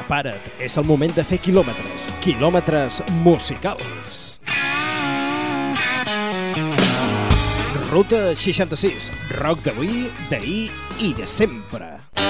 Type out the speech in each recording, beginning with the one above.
Prepara't, és el moment de fer quilòmetres, quilòmetres musicals. Ruta 66, rock d'avui, d'ahir i de sempre.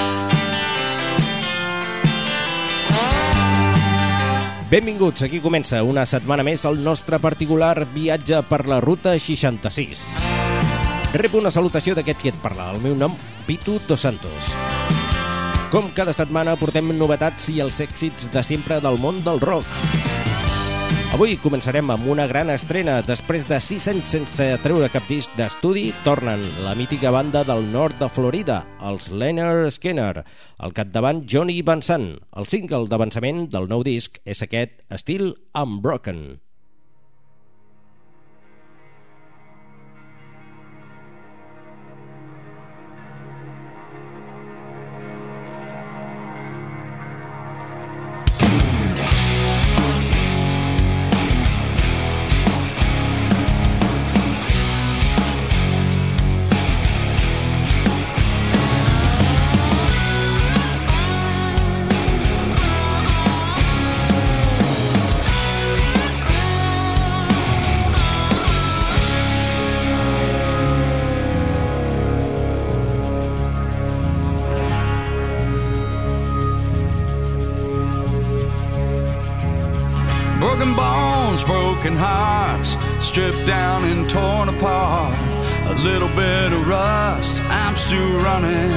Benvinguts, aquí comença una setmana més el nostre particular viatge per la Ruta 66. Rep una salutació d'aquest qui et parla, el meu nom, Pitu Dos Santos. Com cada setmana portem novetats i els èxits de sempre del món del rock. Avui començarem amb una gran estrena. Després de 6 anys sense treure cap disc d'estudi, tornen la mítica banda del nord de Florida, els Lynyrd Skynyrd, al capdavant Johnny Van Sant. El single d'avançament del nou disc és aquest, Still Unbroken. Broken hearts, stripped down and torn apart. A little bit of rust, I'm still running.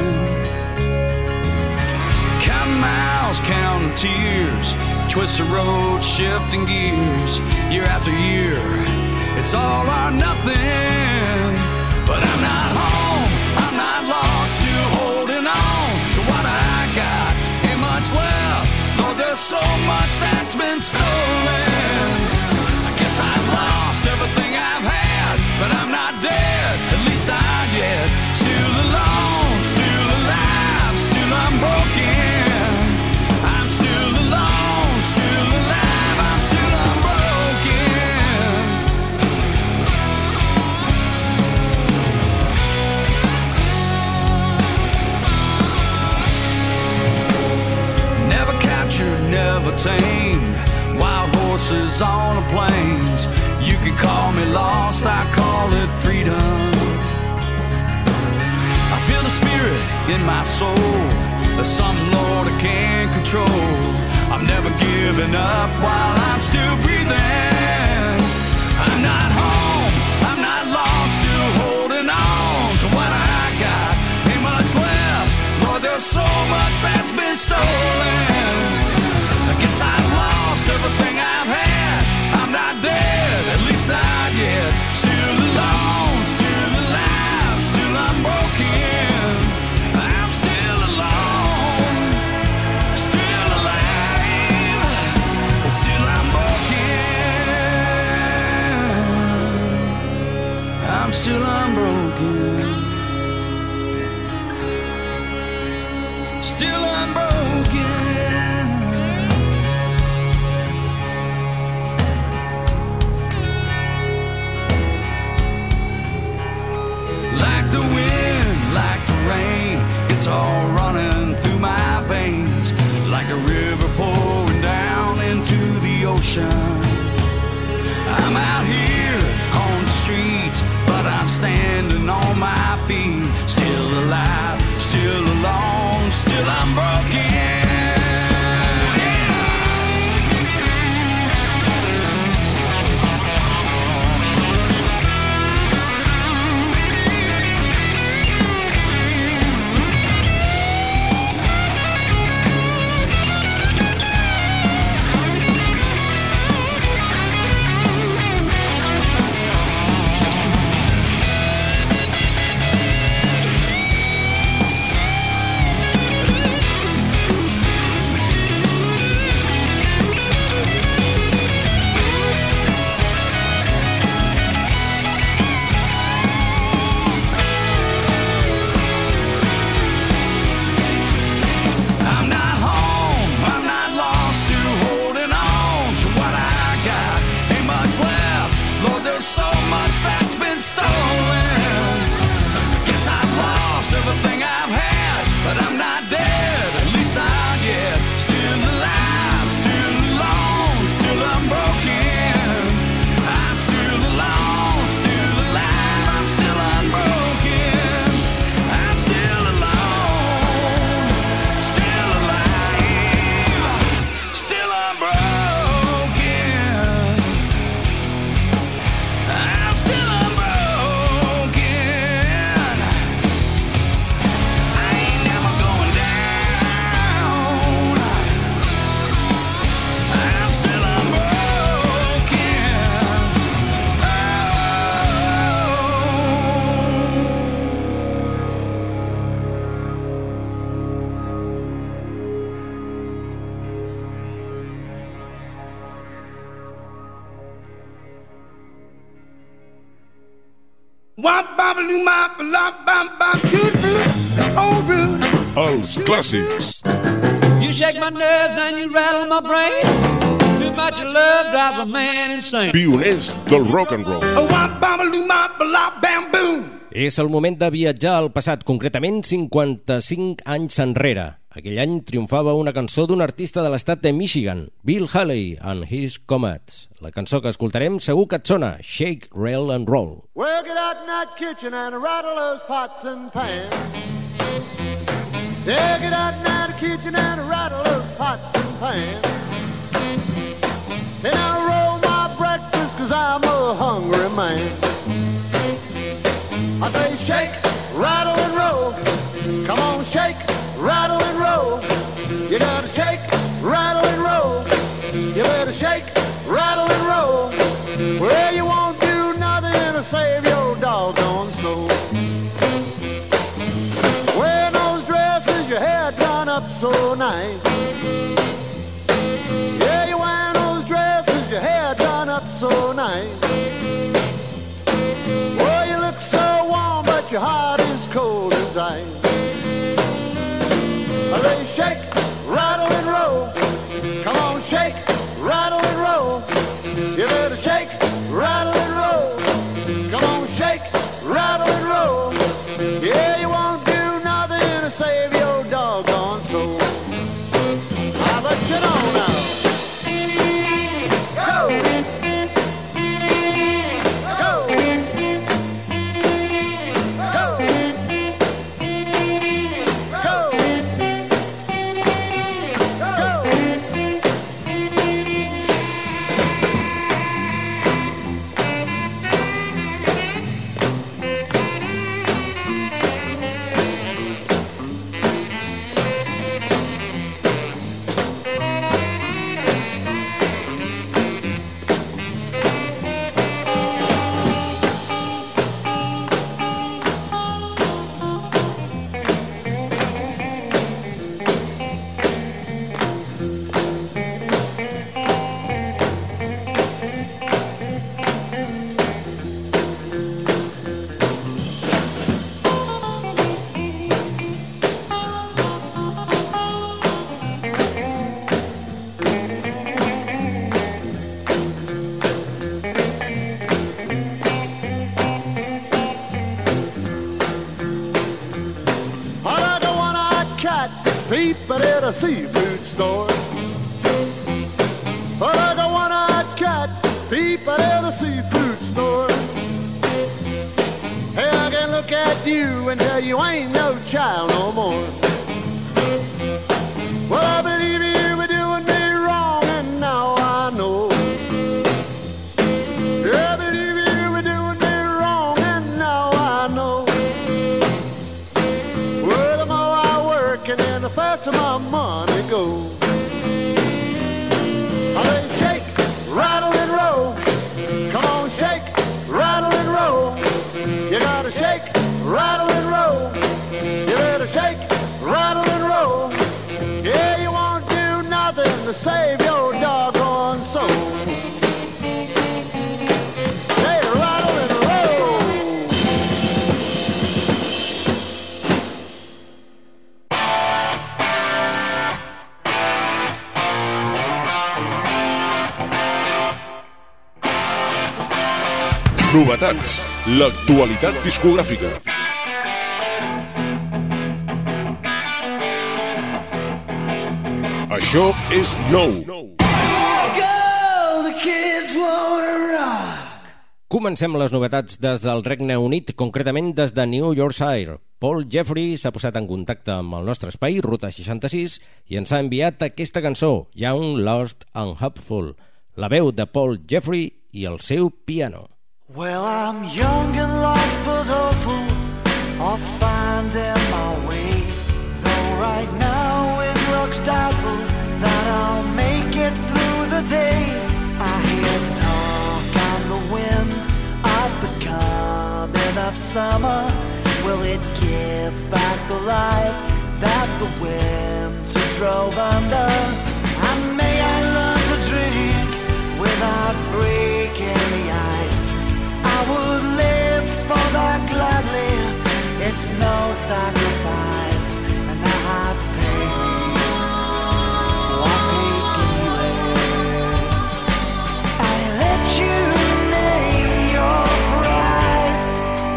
Counting miles, counting tears, twist the road, shifting gears. Year after year, it's all or nothing. But I'm not home, I'm not lost, still holding on to what I got. Ain't much left, Lord, there's so much that's been stolen. I've lost everything I've had, but I'm not dead, at least not yet. Still alone, still alive, still unbroken. I'm still alone, still alive, I'm still unbroken. Never captured, never tamed, wild horses on the plains. You can call me lost, I call it freedom. I feel the spirit in my soul. There's something, Lord, I can't control. I'm never giving up while I'm still breathing. I'm not home, I'm not lost, still holding on to what I got. Ain't much left, Lord, there's so much that's been stolen. I guess I've lost everything I've had. I'm not dead, at least not yet. Still alone, still alive, still unbroken. I'm still alone, still alive, still unbroken. I'm still unbroken, still unbroken. Like the wind, like the rain, it's all running through my veins. Like a river pouring down into the ocean. I'm out here on the streets, but I'm standing on my feet. Still alive, still alone, still unbroken. everything I've had, but I'm not dead, at least not yet. Still alive. Els clàssics. You shake my nerves and you rattle my brain. Too much love drives a man insane. Pioners del rock and roll. És el moment de viatjar al passat, concretament 55 anys enrere. Aquell any triomfava una cançó d'un artista de l'estat de Michigan, Bill Haley and His Comets. La cançó que escoltarem segur que et sona, Shake, Rattle and Roll. Well, get out in that kitchen and rattle those pots and pans. Yeah, get out in that kitchen and rattle those pots and pans. And I'll roll my breakfast 'cause I'm a hungry man. I say shake, rattle and roll. Come on, shake, rattle and roll. You gotta shake, rattle and roll. You better shake, rattle and roll. Well, you won't do nothing to save your doggone soul. Wear those dresses, your hair done up so nice. Yeah, you wear those dresses, your hair done up so nice. Well, you look so warm, but your heart is cold as ice. They shake, rattle and roll. Come on, shake, rattle and roll. You better shake, rattle and roll. Come on, shake, rattle and roll. Yeah, you won't do nothing to save your doggone soul. How about you know now? Go! Peeping at a seafood store. But I got one-eyed cat peeping at a seafood store. Hey, I can look at you and tell you ain't no child no more. Well, I believe you were doing me wrong and now I know. Yeah, I believe you were doing me wrong and now I know. Well, the more I work and then the faster my money goes. I say shake, rattle and roll. Come on, shake, rattle and roll. You gotta shake, rattle and roll. You better shake, rattle and roll. Yeah, you won't do nothing to save your doggone soul. Shake, rattle and roll. Novetats, l'actualitat discogràfica. Això és nou. Comencem les novetats des del Regne Unit, concretament des de New Yorkshire. Paul Jeffrey s'ha posat en contacte amb el nostre espai, Ruta 66, i ens ha enviat aquesta cançó, Young, Lost and Hopeful, la veu de Paul Jeffrey i el seu piano. Well, I'm young and lost but hopeful of finding my way. Though right now it looks doubtful that I'll make it through the day. I hear talk on the wind of the coming of summer. Will it give back the life that the winter drove under? And may I learn to drink without breaking the ice. I would live for that sacrifice, and I have paid. Oh, I paid dearly. I let you name your price,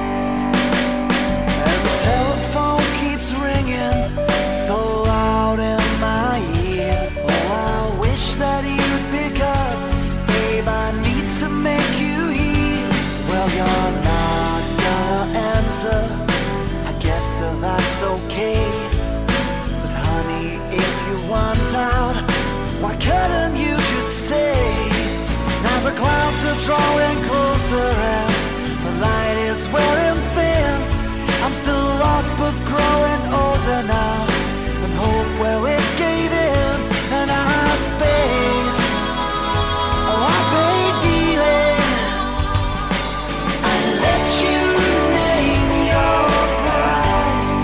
and the telephone keeps ringing so loud in my ear. Oh, I wish that you'd pick up, babe, I need to make you hear. Well, you're not gonna answer, I guess that's okay. But honey, if you want out, why couldn't you just say? Now the clouds are drawing closer and the light is wearing thin. I'm still lost but growing older now, and hope, well, it gave in, and I paid. Oh, I paid dearly. I let you name your price.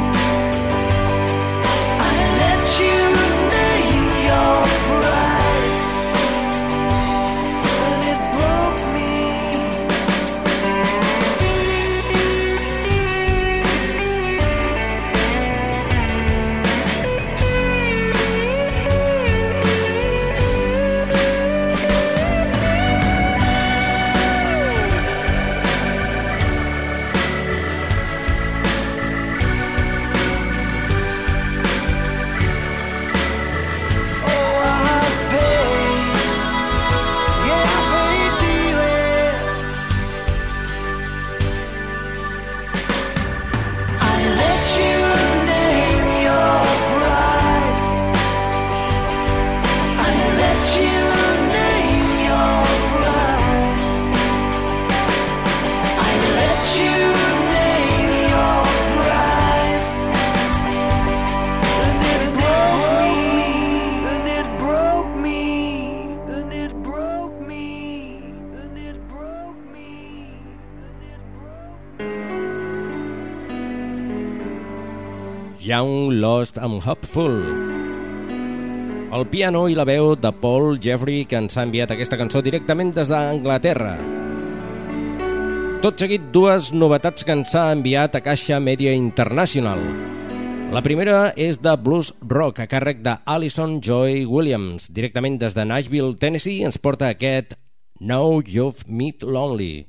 I let you name your price, and it broke me. Young, Lost and Hopeful. El piano i la veu de Paul Jeffrey, que ens ha enviat aquesta cançó directament des d'Anglaterra. Tot seguit, dues novetats que ens ha enviat a Caixa Media International. La primera és de blues rock a càrrec de Alison Joy Williams. Directament des de Nashville, Tennessee, ens porta aquest Now You've Met Lonely.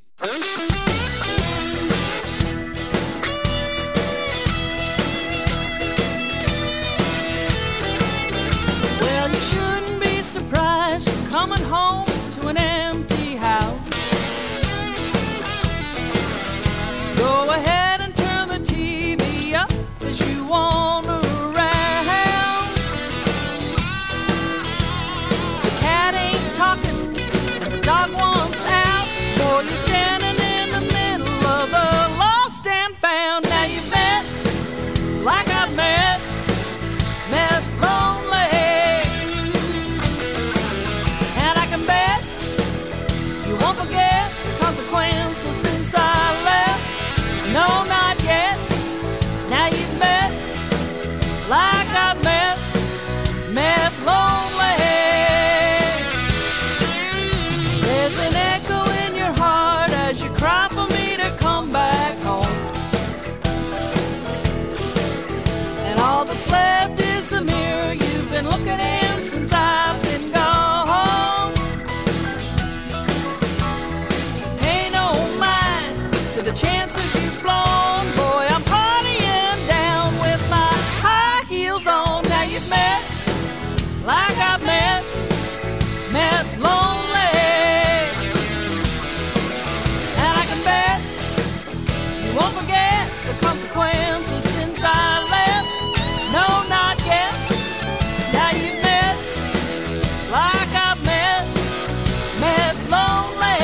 Coming home to an empty house. Go ahead and turn the TV up as you wander around. The cat ain't talking and the dog wants out. Boy, you're standing in the middle of a lost and found. Now you've met like I've met lonely. Won't forget the consequences since I left. No, not yet. Now you've met like I've met lonely. There's an echo in your heart as you cry for me to come back home. And all that's left is the mirror you've been looking in since I've been gone. The chances you've blown, boy, I'm partying down with my high heels on. Now you've met like I've met lonely. And I can bet you won't forget the consequences since I left. No, not yet. Now you've met like I've met lonely.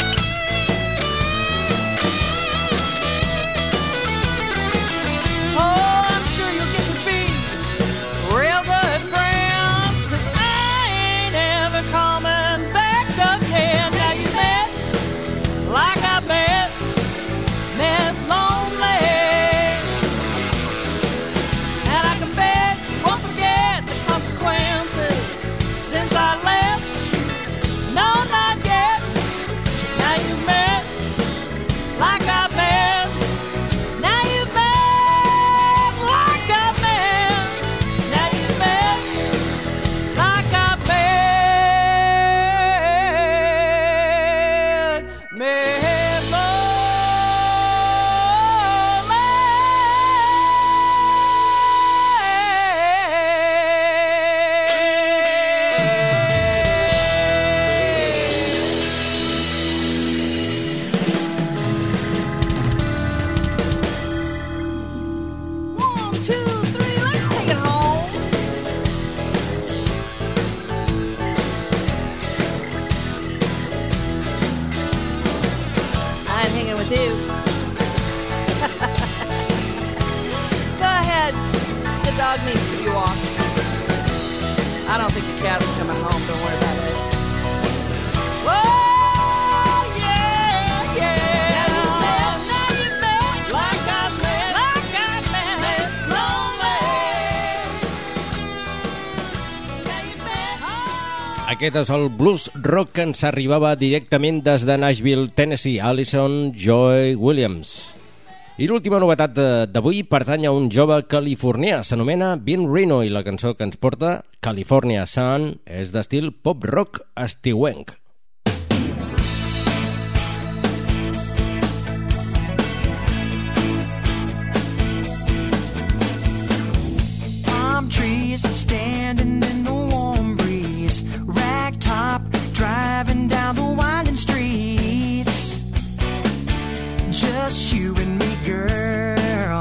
Oh, 1, 2, 3, let's take it home. I ain't hanging with you. Go ahead. The dog needs to be walked. I don't think the cat's coming home. Don't worry about it. Whoa, yeah, yeah. Now you met, like I met lonely. Now you met. Aquest és el blues rock que ens arribava directament des de Nashville, Tennessee, Alison Joy Williams. I l'última novetat d'avui pertany a un jove californià, s'anomena Ben Reno, i la cançó que ens porta, California Sun, és d'estil pop-rock estiuenc. Palm trees standing in the warm breeze, ragtop driving down the winding streets. Just you and me, girl.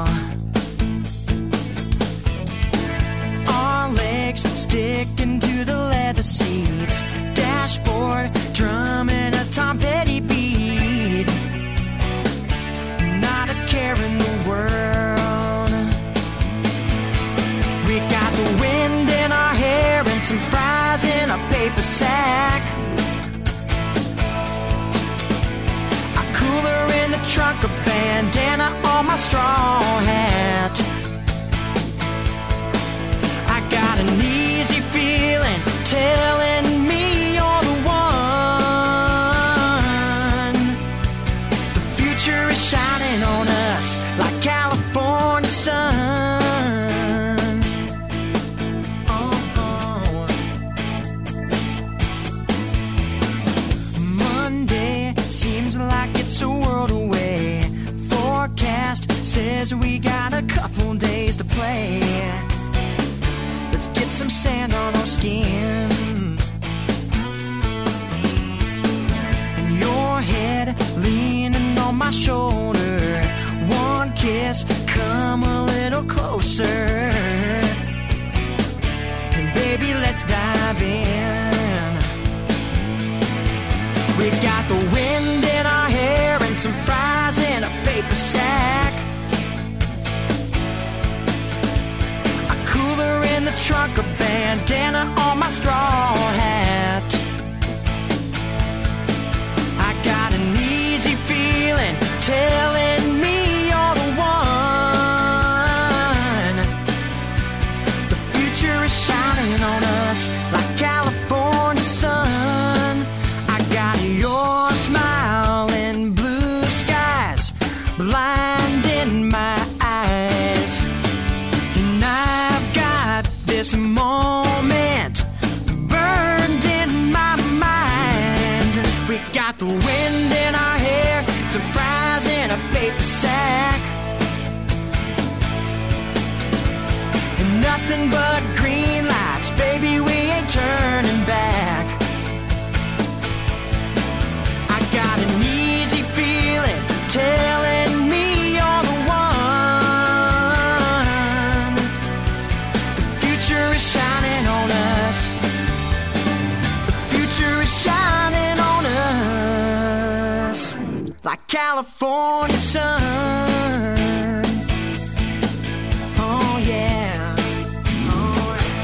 Our legs sticking to the leather seats, dashboard drumming a Tom Petty beat. Not a care in the world. We got the wind in our hair and some fries in a paper sack. A cooler in the trunk, a bandana on my straw hat. I got an easy feeling telling me you're the one. The future is shining on us like California sun. Oh. Monday seems like it's a world away. Forecast says we got a couple days to play. Let's get some sand on our skin. And your head leaning on my shoulder. One kiss, come a little closer. And baby, let's dive in. We got the wind in our hair and some fries in a paper sack. A cooler in the trunk, a bandana on my straw hat. I got an easy feeling telling me you're the one. The future is shining on us like California sun. I got your smile and blue skies blinding my eyes. And I've got this moment burned in my mind. We got the wind in our hair, some fries in a paper sack. And nothing but green lights, baby, we ain't turning back. I got an easy feeling telling me you're the one. The future is shining on us. The future is shining on us like California sun. Oh yeah. Oh, yeah.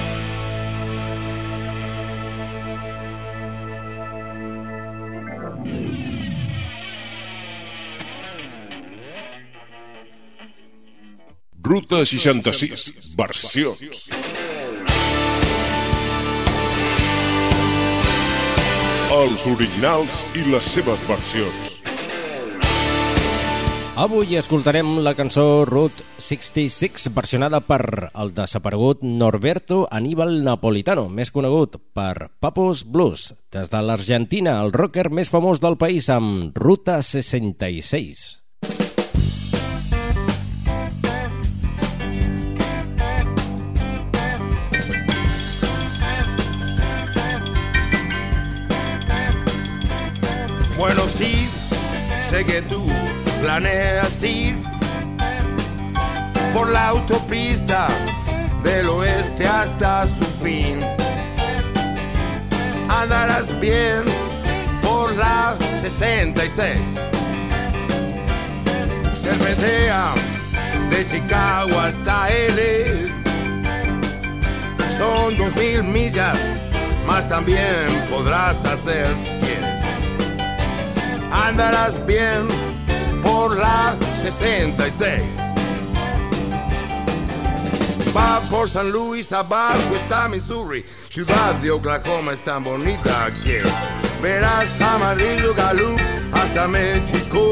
Ruta 66, versions. Els originals i les seves versions. Avui escoltarem la cançó Route 66, versionada per el desaparegut Norberto Aníbal Napolitano, més conegut per Pappo's Blues. Des de l'Argentina, el rocker més famós del país amb Ruta 66. Bueno, sí, sé que tú planeas ir por la autopista del oeste hasta su fin. Andarás bien por la 66. Serpentea de Chicago hasta L.A. Son 2000 millas, más también podrás hacer si quieres. Andarás bien por la 66. Va por San Luis, abajo está Missouri. Ciudad de Oklahoma es tan bonita que verás Amarillo, Gallup hasta México.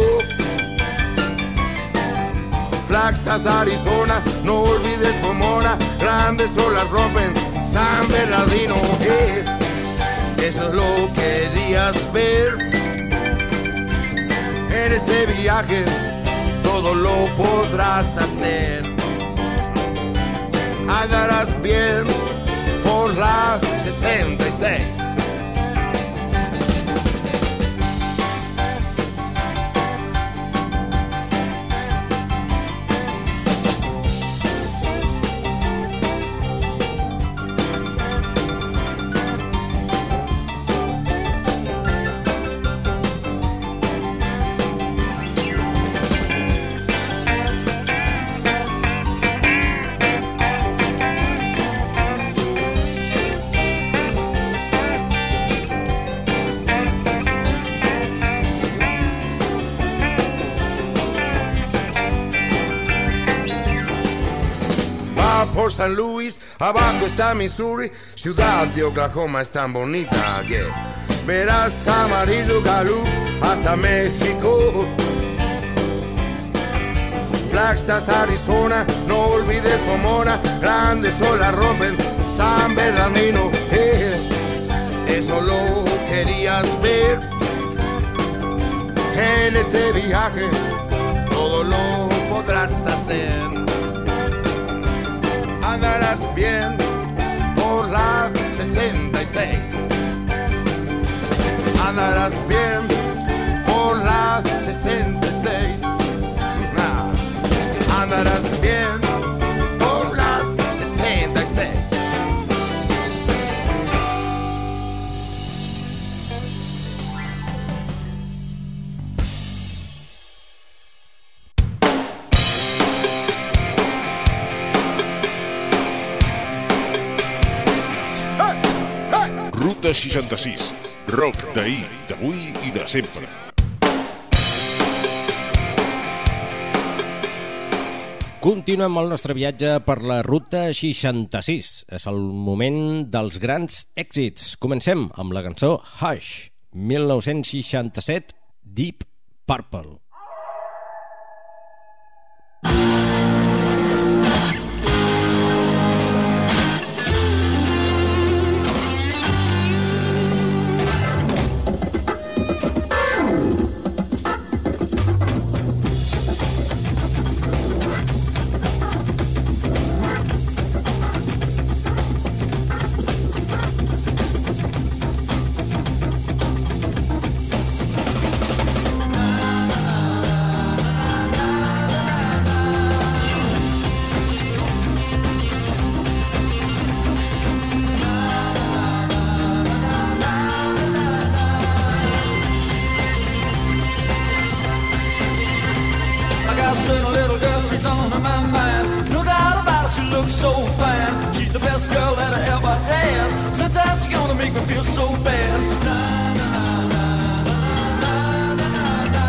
Flagstaff, Arizona, no olvides Pomona. Grandes olas rompen San Bernardino. Eso es lo que querías ver. En este viaje todo lo podrás hacer. Andarás bien por la 66. Por San Luis, abajo está Missouri. Ciudad de Oklahoma es tan bonita que verás Amarillo, Gallup hasta México. Flagstaff, Arizona, no olvides Pomona. Grandes olas rompen San Bernardino. Eso lo querías ver. En este viaje todo lo podrás hacer. Andarás bien por la 66. Andarás bien por la 66. Andarás bien por la 66. Ruta 66, rock d'ahir, d'avui i de sempre. Continuem el nostre viatge per la Ruta 66. És el moment dels grans èxits. Comencem amb la cançó Hush, 1967, Deep Purple. So fine, she's the best girl that I ever had. Sometimes you're gonna make me feel so bad. Na, na, na, na, na, na, na.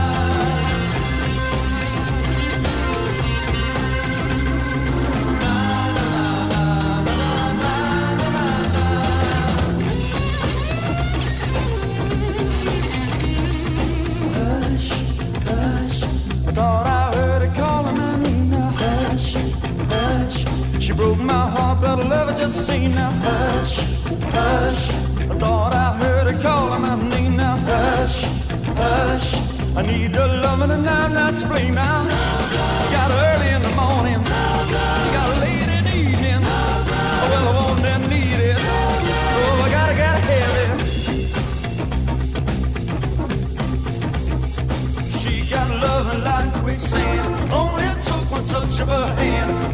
Hush, hush, I thought I heard her calling my name. Now hush, hush. She broke my heart, but I love her just the same. Now hush, hush. I thought I heard her calling my name. Now hush, hush. I need her loving and I'm not to blame now. You got her early in the morning, you got her late in the evening. Oh, well, I want and need it. Oh, I gotta have it. She got loving like quicksand. Only took one touch of her hand.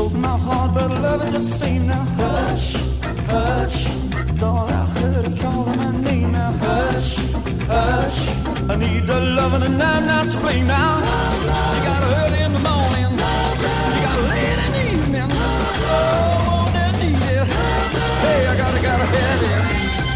broke my heart, but I love her just the same. Now hush, hush, thought I heard her calling my name. Now hush, hush, I need the loving and I'm not to blame. Now you got her early in the morning, you got her late in the evening. Oh, I need it. Hey, I gotta have it.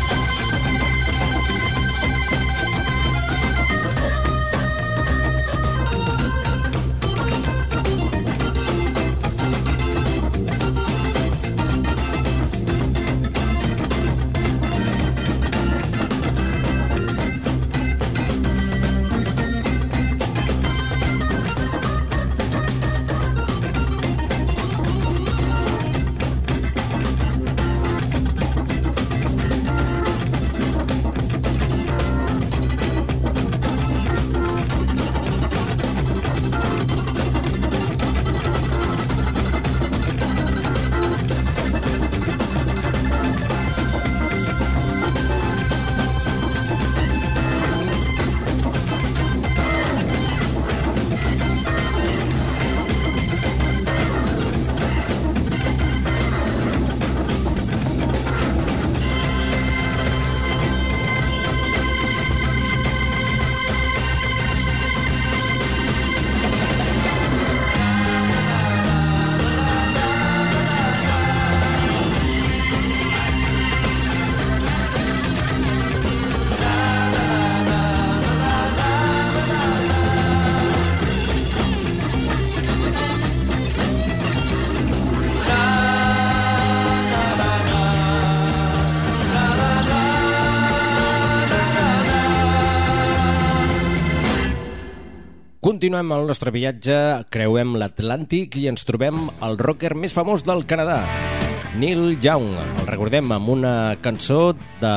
Continuem el nostre viatge, creuem l'Atlàntic i ens trobem el rocker més famós del Canadà, Neil Young. El recordem amb una cançó de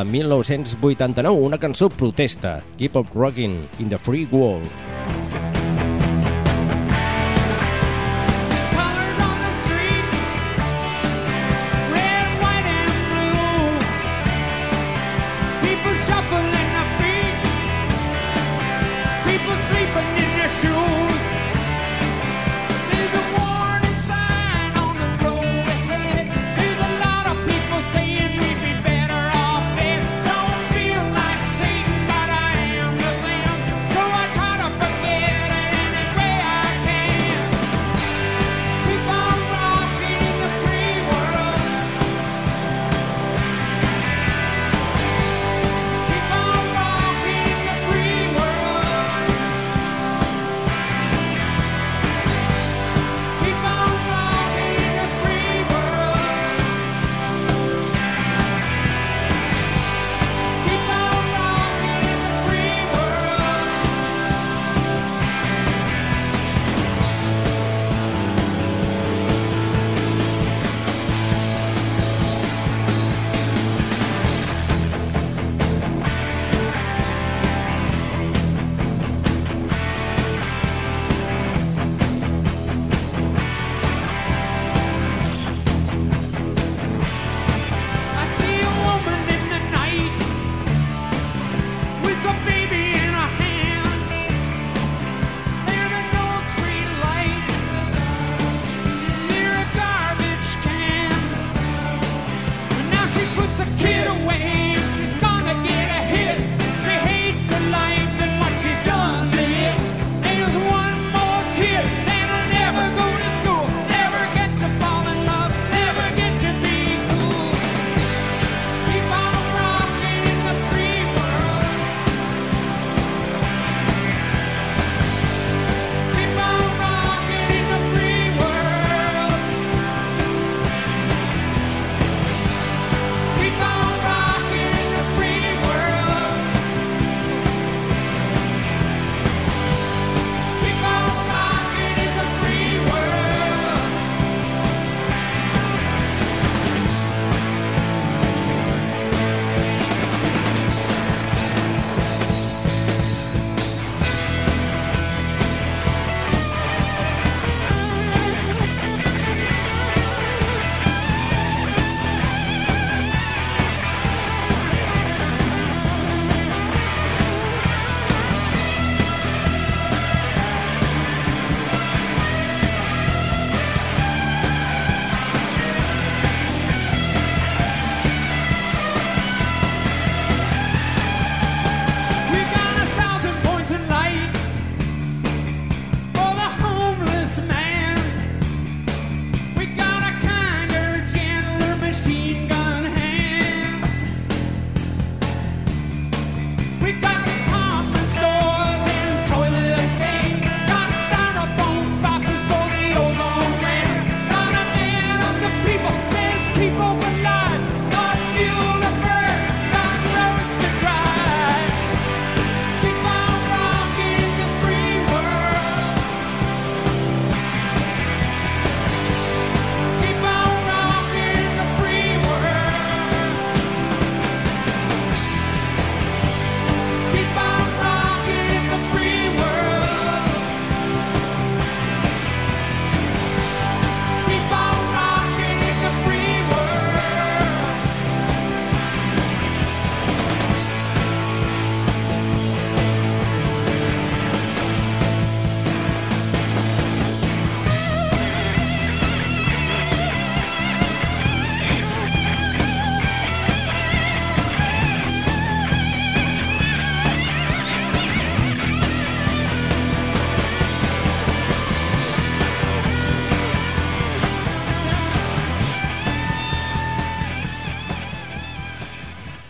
1989, una cançó protesta, Keep on Rocking in the Free World. Try to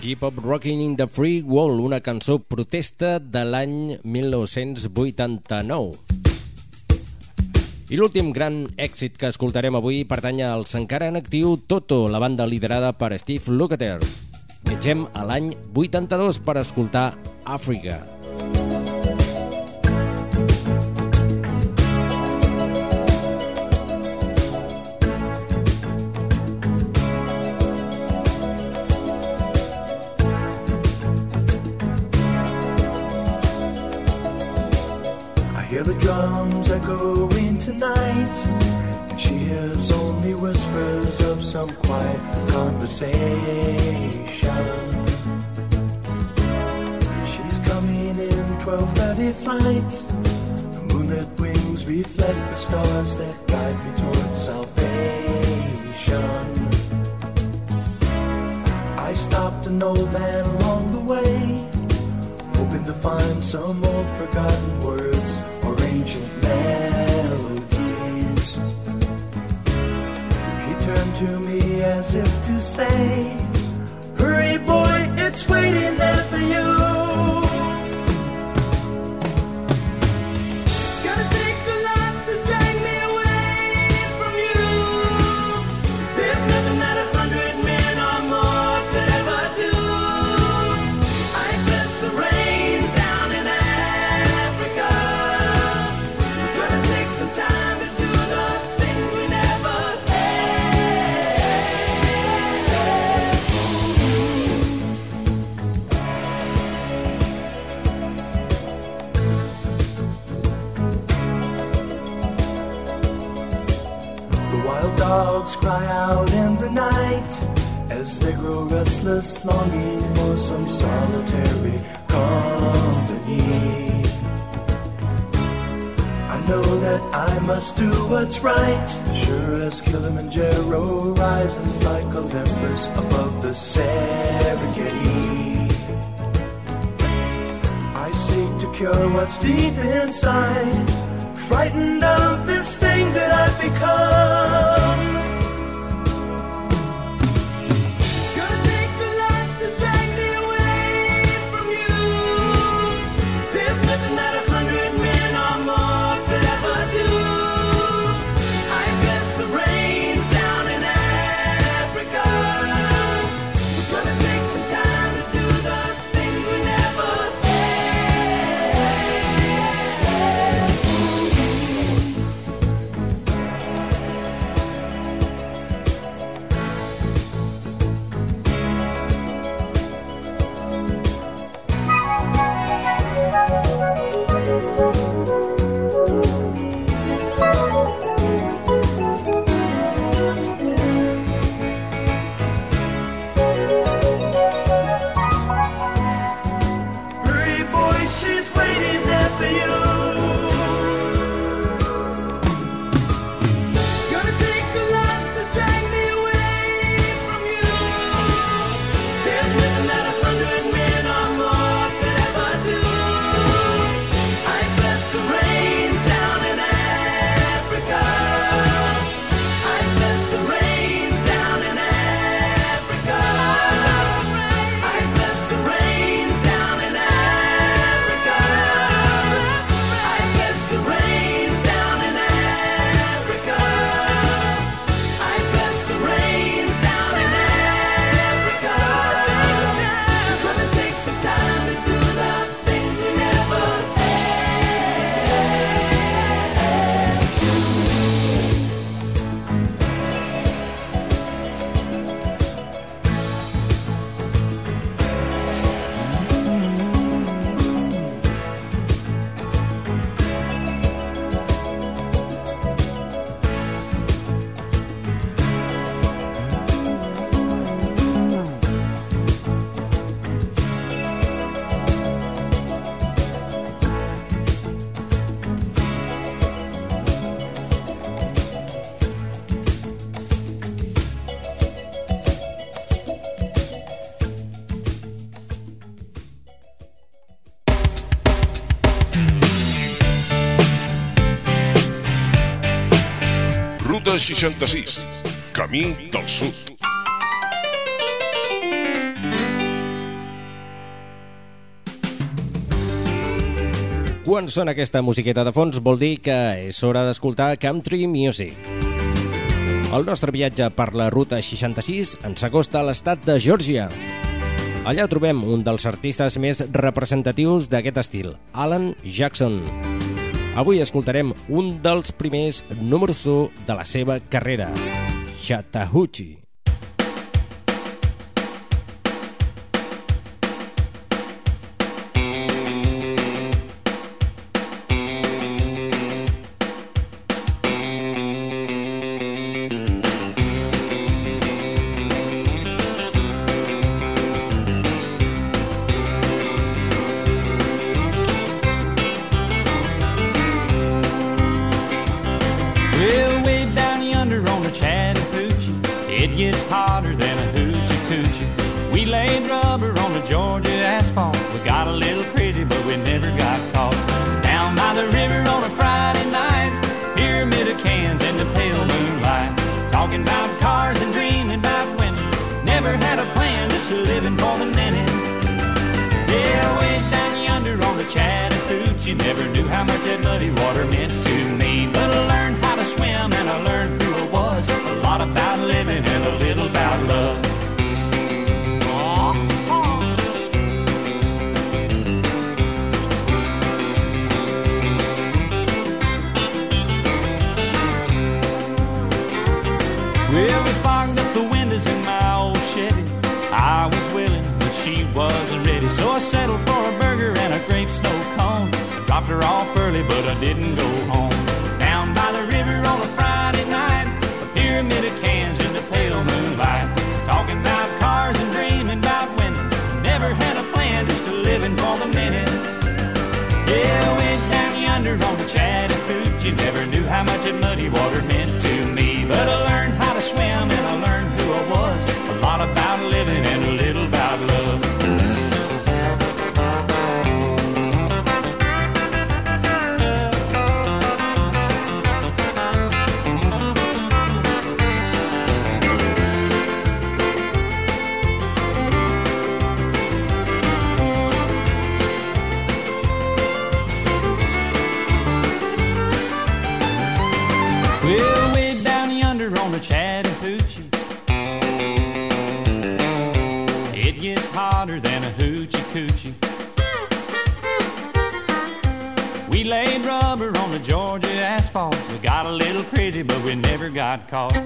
Keep Up Rocking in the Free World, una cançó protesta de l'any 1989. I l'últim gran èxit que escoltarem avui pertany als encara en actiu Toto, la banda liderada per Steve Lukather. Viatgem a l'any 82 per escoltar Africa. Hear the drums echoing tonight, and she hears only whispers of some quiet conversation. She's coming in 12:30 flight. The moonlit wings reflect the stars that guide me towards salvation. I stopped an old man along the way, hoping to find some old forgotten words or ancient melodies. He turned to me as if to say, hurry boy, it's waiting there for you. Gotta take a lot to drag me away from you. There's nothing that 100 men or more could ever do. I bless the rains down in Africa. We're gonna take some time to do the things we never The wild dogs cry out in the night as they grow restless, longing for some solitary company. I know that I must do what's right, sure as Kilimanjaro rises like Olympus above the Serengeti. I seek to cure what's deep inside, frightened of this thing that I've become. Gonna take a lot to drag me away from you. There's nothing that 100 men or more could ever do. I bless the rains down in Africa. We're gonna take some time to do the things we never Hurry, boy, she's waiting there for you. It's gonna take a lot to drag me away from you. There's nothing that 100 men or more could ever do. I bless the rains down in Africa. I bless the rains down in Africa. I bless the rains down in Africa. I bless the rains down in Africa. I bless the rains down in Africa. We're gonna take some time to do the things we never Ruta 66, camí del sud. Quan sona aquesta musiqueta de fons vol dir que és hora d'escoltar country music. El nostre viatge per la ruta 66 ens acosta a l'estat de Geòrgia. Allà trobem un dels artistes més representatius d'aquest estil, Alan Jackson. Avui escoltarem un dels primers números 1 de la seva carrera, Chattahoochee. Caught.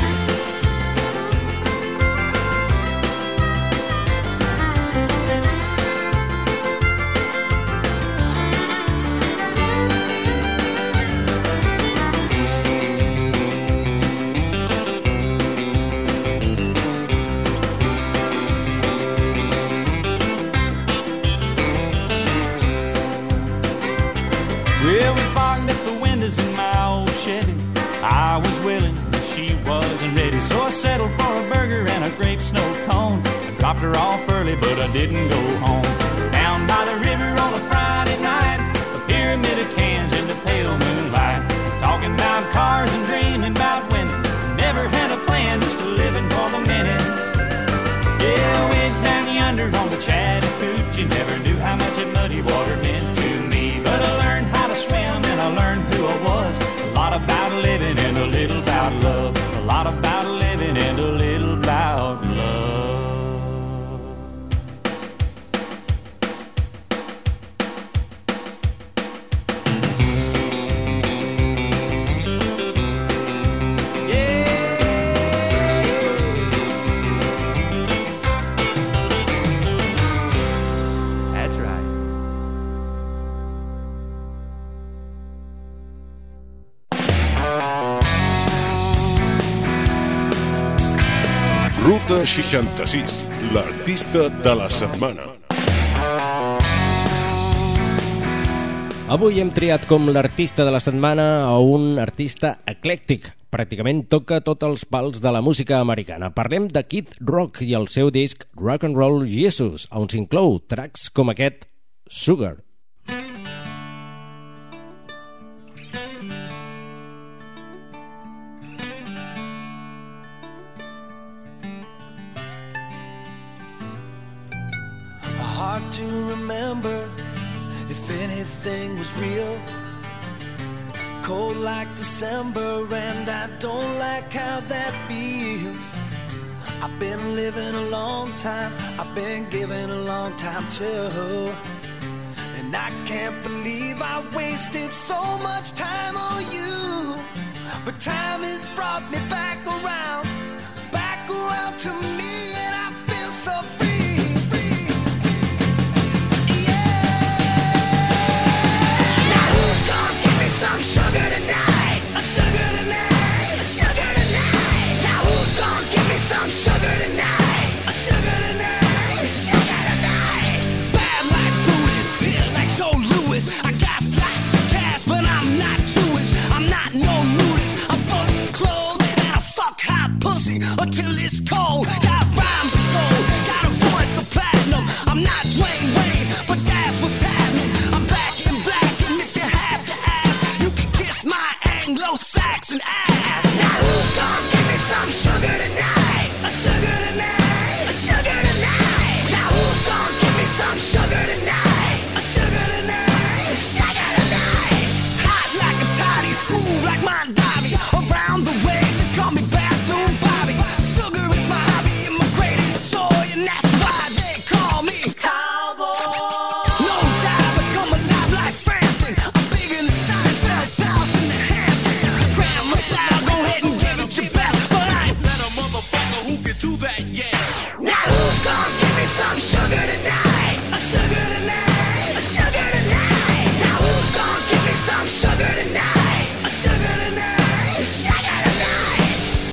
Well, we fogged up the windows in my old Chevy. I was willing, but she wasn't ready, so I settled for a burger and a grape snow cone. I dropped her off early, but I didn't go home. Down by the river on a Friday night, a pyramid of cans in the pale moonlight, talking about cars and dreaming about women. Never had a plan, just living for the minute. Yeah, I went down yonder on the Chattahoochee. Never knew how much that muddy water meant to me, but I learned how to swim and I learned who I was. A lot about living and a little about love. A lot about living and a little about love. Ruta 66, l'artista de la setmana. Avui hem triat com l'artista de la setmana a un artista eclèctic. Pràcticament toca tots els pals de la música americana. Parlem de Kid Rock i el seu disc Rock and Roll Jesus, on s'inclou tracks com aquest Sugar. Hard to remember if if anything was real. Cold like December, and I don't like how that feels. I've been living a long time, I've been giving a long time too. And I can't believe I wasted so much time on you. But time has brought me back around to me, and I feel so free, free. Yeah. Now who's gonna give me some sugar tonight? A sugar tonight, a sugar tonight. Now who's gonna give me some sugar tonight? A sugar tonight, a sugar tonight. Bad like Brutus, feel like Joe Louis. I got slots of cash, but I'm not Jewish. I'm not no nudist. I'm fully clothed and I fuck hot pussy until it's cold. Got rhymes of gold, got a voice of platinum. I'm not Dwayne Wayne, but that's what's happening. I'm back in black, and if you have to ask, you can kiss my Anglo-Saxon ass. Now who's gonna give me some sugar tonight? A sugar tonight, a sugar tonight. Now who's gonna give me some sugar tonight? A sugar tonight, a sugar tonight. Hot like a toddy, smooth like Mondavi. Around the way they call me Bathroom Bobby. Sugar is my hobby and my greatest joy, and that's why they call me Cowboy. No doubt I come alive like Frampton. I'm big in the Seinfeld's house in the Hamptons. Grandma style, go ahead and give it your best, but I ain't met a motherfucker who can do that yet. Now who's gonna give me some sugar tonight? A sugar tonight, a sugar tonight. Now who's gonna give me some sugar tonight? A sugar tonight, a sugar tonight.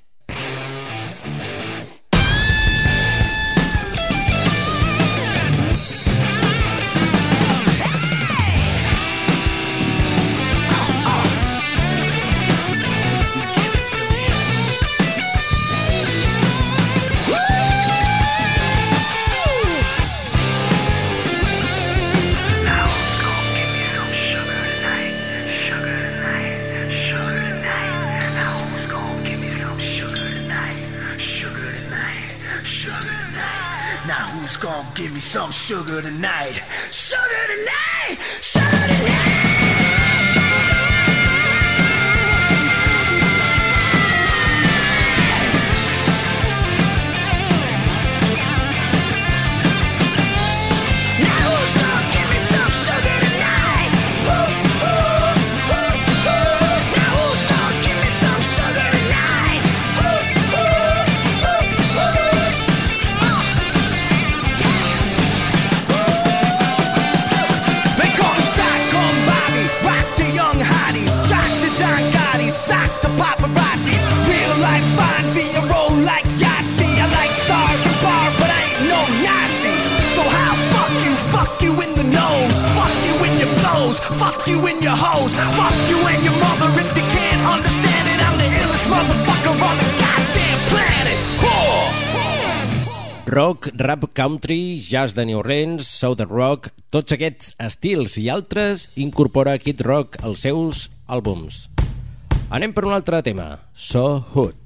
Now who's gonna give me some sugar tonight? Sugar tonight! Sugar tonight! Now who's gonna give me some sugar tonight? Woo, woo, woo, woo. Now who's gonna give me some sugar tonight? Woo, woo, woo, woo. They call me Shotgun Bobby, rock to young hotties, jock to John Gotti, sock to paparazzis, real like Fonzie, I roll like Yahtzee. I like stars and bars, but I ain't no Nazi. So how fuck you in the nose, fuck you in your flows, fuck you in your hoes, fuck you and your mother if you can't understand it. I'm the illest motherfucker on the goddamn planet. Rock, rap, country, jazz de New Orleans, southern rock, tots aquests estils i altres incorpora Kid Rock als seus àlbums. Anem per un altre tema, So Hood.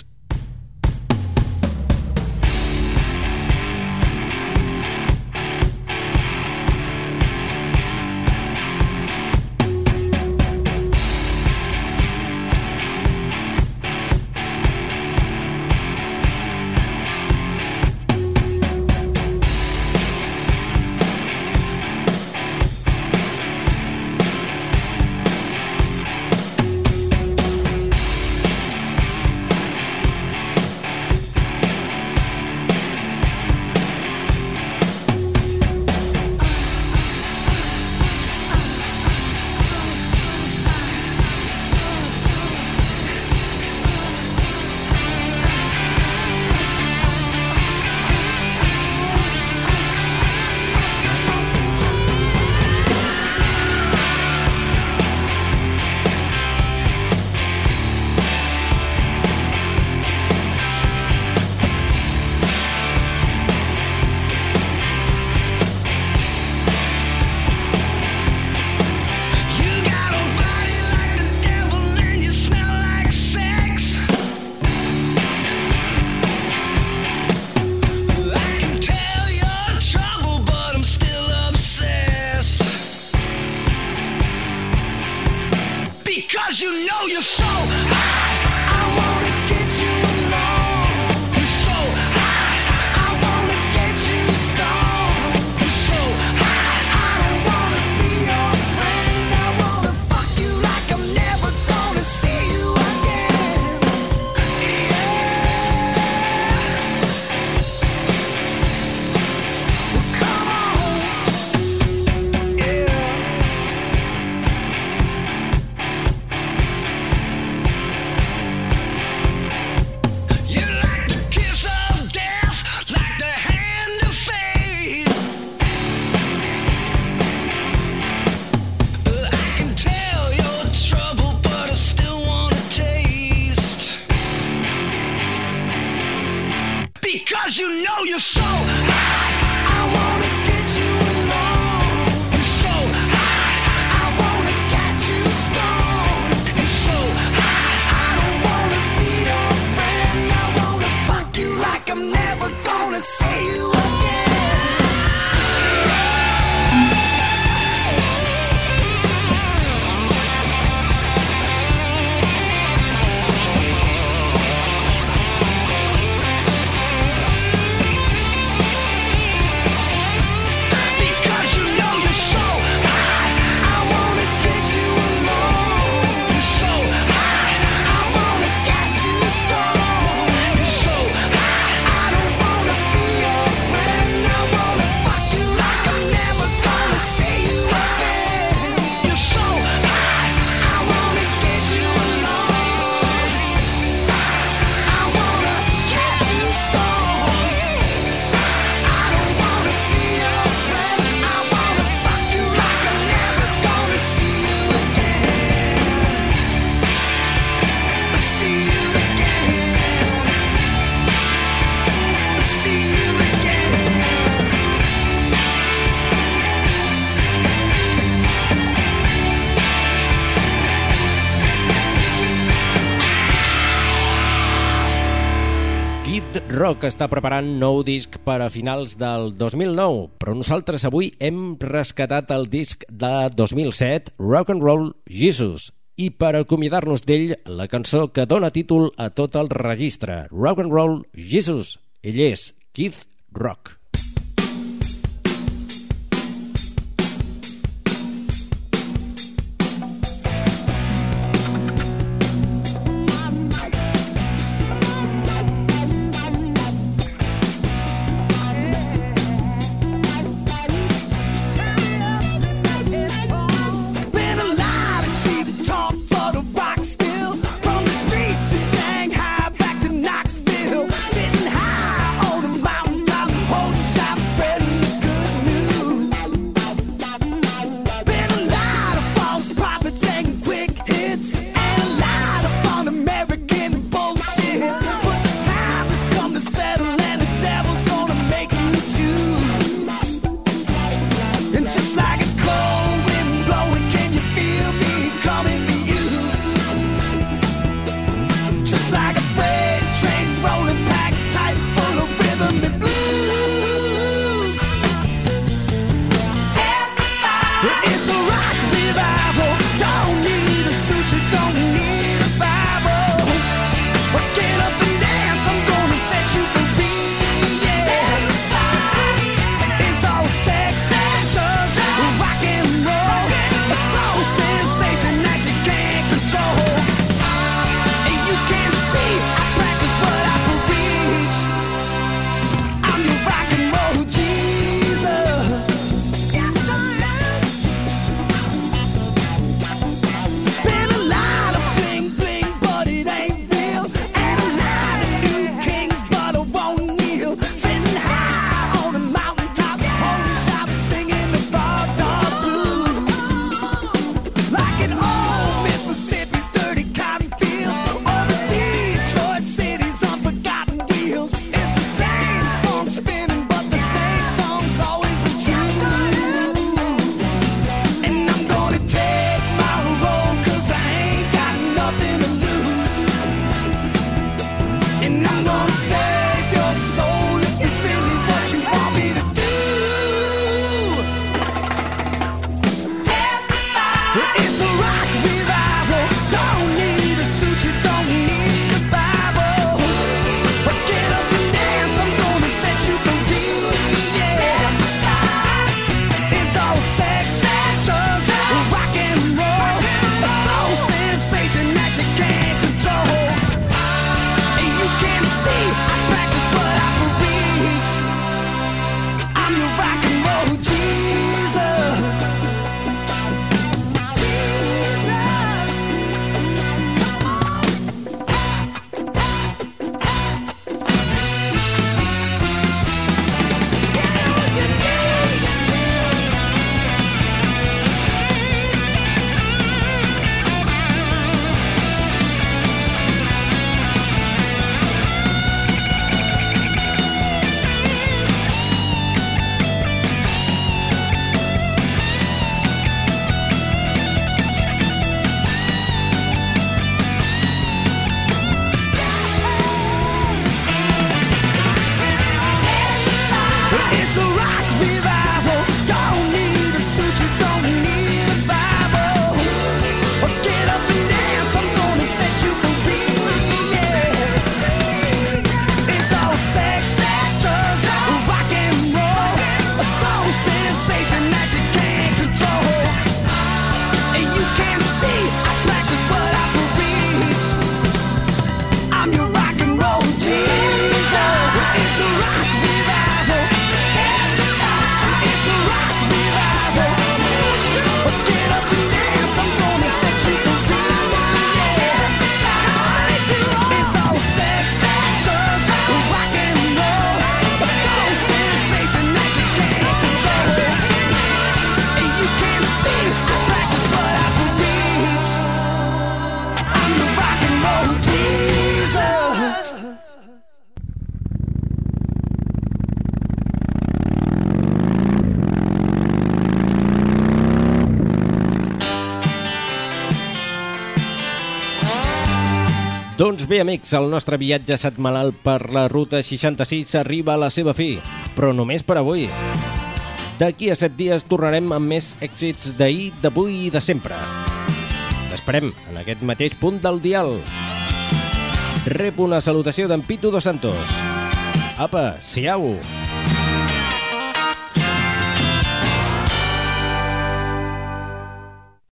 Because you know you're so high, I wanna get you alone. You're so high, I wanna catch you stoned. You're so high, I don't wanna be your friend. I wanna fuck you like I'm never gonna see you again. Rock està preparant nou disc per a finals del 2009, però nosaltres avui hem rescatat el disc de 2007, Rock and Roll Jesus, i per acomiadar-nos d'ell, la cançó que dona títol a tot el registre, Rock and Roll Jesus. Ell és Kid Rock. Sitting high on the mountaintop, hold Doncs bé, amics, el nostre viatge setmanal per la Ruta 66 arriba a la seva fi, però només per avui. D'aquí a 7 dies tornarem amb més èxits d'ahir, d'avui i de sempre. T'esperem en aquest mateix punt del dial. Rep una salutació d'en Pitu Dos Santos. Apa, siau!